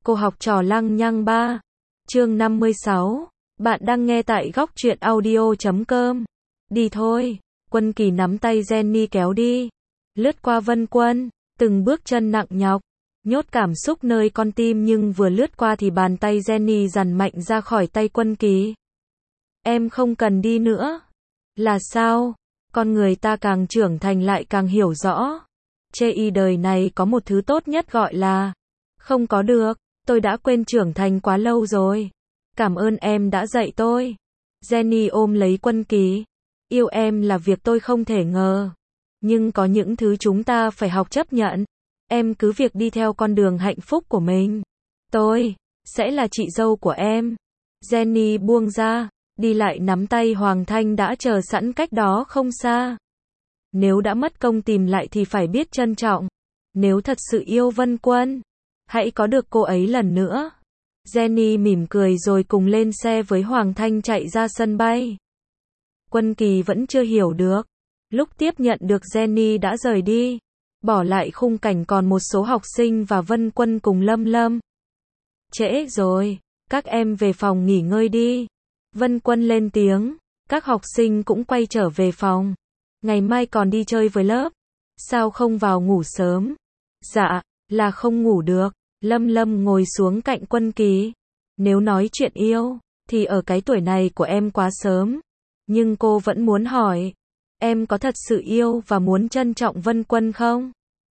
Cô học trò lăng nhăng 3. Chương 56. Bạn đang nghe tại góc truyện audio.com. Đi thôi. Quân Kỳ nắm tay Jenny kéo đi. Lướt qua Vân Quân, từng bước chân nặng nhọc, nhốt cảm xúc nơi con tim, nhưng vừa lướt qua thì bàn tay Jenny giằng mạnh ra khỏi tay Quân Kỳ. Em không cần đi nữa. Là sao? Con người ta càng trưởng thành lại càng hiểu rõ. Chê y đời này có một thứ tốt nhất gọi là không có được. Tôi đã quên trưởng thành quá lâu rồi. Cảm ơn em đã dạy tôi. Jenny ôm lấy Quân Kỳ. Yêu em là việc tôi không thể ngờ. Nhưng có những thứ chúng ta phải học chấp nhận. Em cứ việc đi theo con đường hạnh phúc của mình. Tôi sẽ là chị dâu của em. Jenny buông ra, đi lại nắm tay Hoàng Thanh đã chờ sẵn cách đó không xa. Nếu đã mất công tìm lại thì phải biết trân trọng. Nếu thật sự yêu Vân Quân, hãy có được cô ấy lần nữa. Jenny mỉm cười rồi cùng lên xe với Hoàng Thanh chạy ra sân bay. Quân Kỳ vẫn chưa hiểu được. Lúc tiếp nhận được Jenny đã rời đi, bỏ lại khung cảnh còn một số học sinh và Vân Quân cùng Lâm Lâm. Trễ rồi, các em về phòng nghỉ ngơi đi. Vân Quân lên tiếng, các học sinh cũng quay trở về phòng. Ngày mai còn đi chơi với lớp. Sao không vào ngủ sớm? Dạ, là không ngủ được. Lâm Lâm ngồi xuống cạnh Quân Kỳ. Nếu nói chuyện yêu, thì ở cái tuổi này của em quá sớm. Nhưng cô vẫn muốn hỏi, em có thật sự yêu và muốn trân trọng Vân Quân không?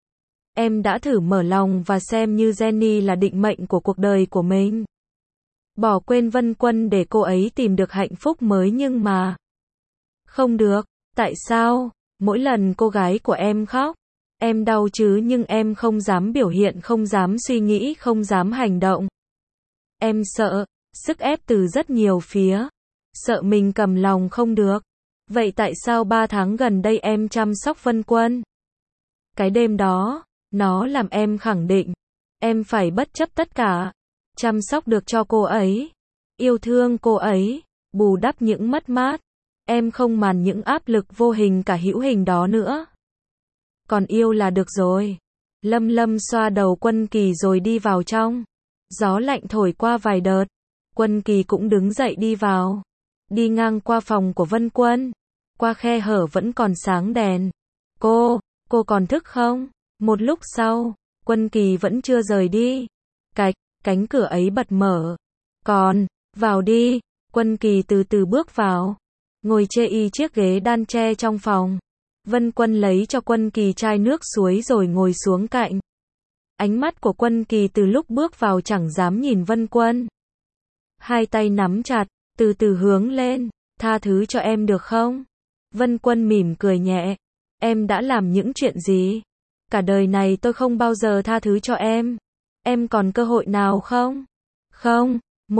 Em đã thử mở lòng và xem như Jenny là định mệnh của cuộc đời của mình. Bỏ quên Vân Quân để cô ấy tìm được hạnh phúc mới, nhưng mà không được. Tại sao? Mỗi lần cô gái của em khóc, em đau chứ, nhưng em không dám biểu hiện, không dám suy nghĩ, không dám hành động. Em sợ sức ép từ rất nhiều phía, sợ mình cầm lòng không được. Vậy tại sao 3 tháng gần đây em chăm sóc Vân Quân? Cái đêm đó, nó làm em khẳng định, em phải bất chấp tất cả, chăm sóc được cho cô ấy, yêu thương cô ấy, bù đắp những mất mát. Em không màn những áp lực vô hình cả hữu hình đó nữa. Còn yêu là được rồi. Lâm Lâm xoa đầu Quân Kỳ rồi đi vào trong. Gió lạnh thổi qua vài đợt. Quân Kỳ cũng đứng dậy đi vào. Đi ngang qua phòng của Vân Quân. Qua khe hở vẫn còn sáng đèn. Cô còn thức không? Một lúc sau, Quân Kỳ vẫn chưa rời đi. Cánh cửa ấy bật mở. Còn, vào đi. Quân Kỳ từ từ bước vào. Ngồi chê y chiếc ghế đan tre trong phòng. Vân Quân lấy cho Quân Kỳ chai nước suối rồi ngồi xuống cạnh. Ánh mắt của Quân Kỳ từ lúc bước vào chẳng dám nhìn Vân Quân. Hai tay nắm chặt, từ từ hướng lên. Tha thứ cho em được không? Vân Quân mỉm cười nhẹ. Em đã làm những chuyện gì? Cả đời này tôi không bao giờ tha thứ cho em. Em còn cơ hội nào không? Không,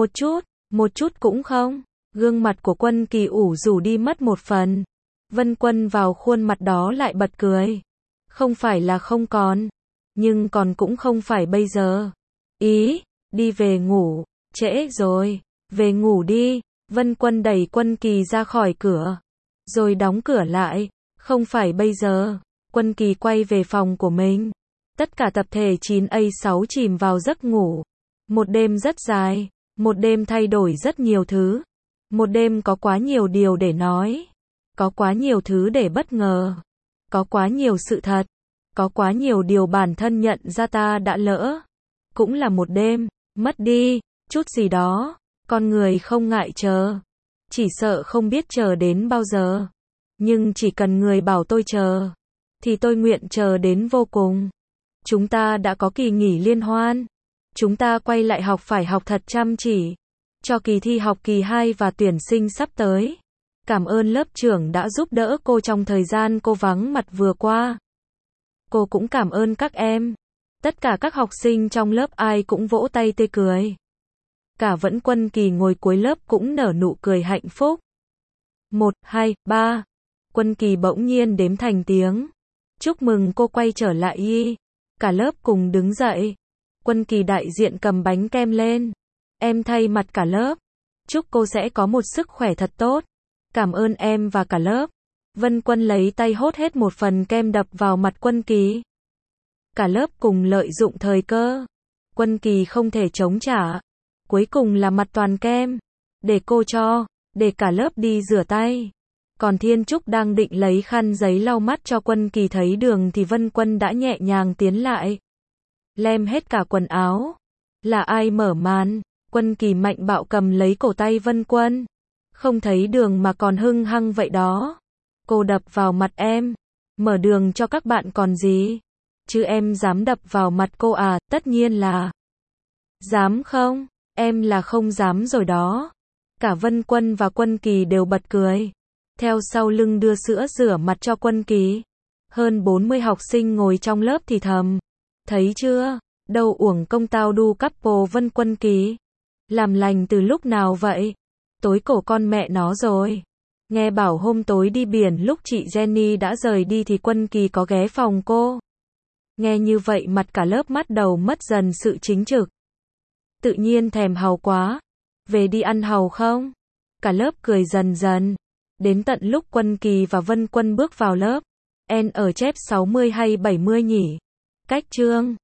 một chút cũng không. Gương mặt của Quân Kỳ ủ rũ đi mất một phần. Vân Quân vào khuôn mặt đó lại bật cười. Không phải là không còn, nhưng còn cũng không phải bây giờ. Đi về ngủ, trễ rồi, về ngủ đi. Vân Quân đẩy Quân Kỳ ra khỏi cửa, rồi đóng cửa lại. Không phải bây giờ. Quân Kỳ quay về phòng của mình. Tất cả tập thể 9A6 chìm vào giấc ngủ. Một đêm rất dài, một đêm thay đổi rất nhiều thứ. Một đêm có quá nhiều điều để nói, có quá nhiều thứ để bất ngờ, có quá nhiều sự thật, có quá nhiều điều bản thân nhận ra ta đã lỡ. Cũng là một đêm, mất đi chút gì đó. Con người không ngại chờ, chỉ sợ không biết chờ đến bao giờ. Nhưng chỉ cần người bảo tôi chờ, thì tôi nguyện chờ đến vô cùng. Chúng ta đã có kỳ nghỉ liên hoan. Chúng ta quay lại học, phải học thật chăm chỉ cho kỳ thi học kỳ 2 và tuyển sinh sắp tới. Cảm ơn lớp trưởng đã giúp đỡ cô trong thời gian cô vắng mặt vừa qua. Cô cũng cảm ơn các em. Tất cả các học sinh trong lớp ai cũng vỗ tay tươi cười. Cả vẫn Quân Kỳ ngồi cuối lớp cũng nở nụ cười hạnh phúc. 1, 2, 3. Quân Kỳ bỗng nhiên đếm thành tiếng. Chúc mừng cô quay trở lại y. Cả lớp cùng đứng dậy. Quân Kỳ đại diện cầm bánh kem lên. Em thay mặt cả lớp. Chúc cô sẽ có một sức khỏe thật tốt. Cảm ơn em và cả lớp. Vân Quân lấy tay hốt hết một phần kem đập vào mặt Quân Kỳ. Cả lớp cùng lợi dụng thời cơ. Quân Kỳ không thể chống trả. Cuối cùng là mặt toàn kem. Để cô cho, để cả lớp đi rửa tay. Còn Thiên Trúc đang định lấy khăn giấy lau mắt cho Quân Kỳ thấy đường thì Vân Quân đã nhẹ nhàng tiến lại. Lem hết cả quần áo. Là ai mở màn? Quân Kỳ mạnh bạo cầm lấy cổ tay Vân Quân. Không thấy đường mà còn hưng hăng vậy đó. Cô đập vào mặt em. Mở đường cho các bạn còn gì? Chứ em dám đập vào mặt cô à? Tất nhiên là dám không? Em là không dám rồi đó. Cả Vân Quân và Quân Kỳ đều bật cười. Theo sau lưng đưa sữa rửa mặt cho Quân Kỳ. Hơn 40 học sinh ngồi trong lớp thì thầm. Thấy chưa? Đâu uổng công tao đu couple Vân Quân Kỳ. Làm lành từ lúc nào vậy? Tối cổ con mẹ nó rồi. Nghe bảo hôm tối đi biển lúc chị Jenny đã rời đi thì Quân Kỳ có ghé phòng cô. Nghe như vậy mặt cả lớp bắt đầu mất dần sự chính trực. Tự nhiên thèm hàu quá. Về đi ăn hàu không? Cả lớp cười dần dần. Đến tận lúc Quân Kỳ và Vân Quân bước vào lớp. En ở chép 60 hay 70 nhỉ? Cách chương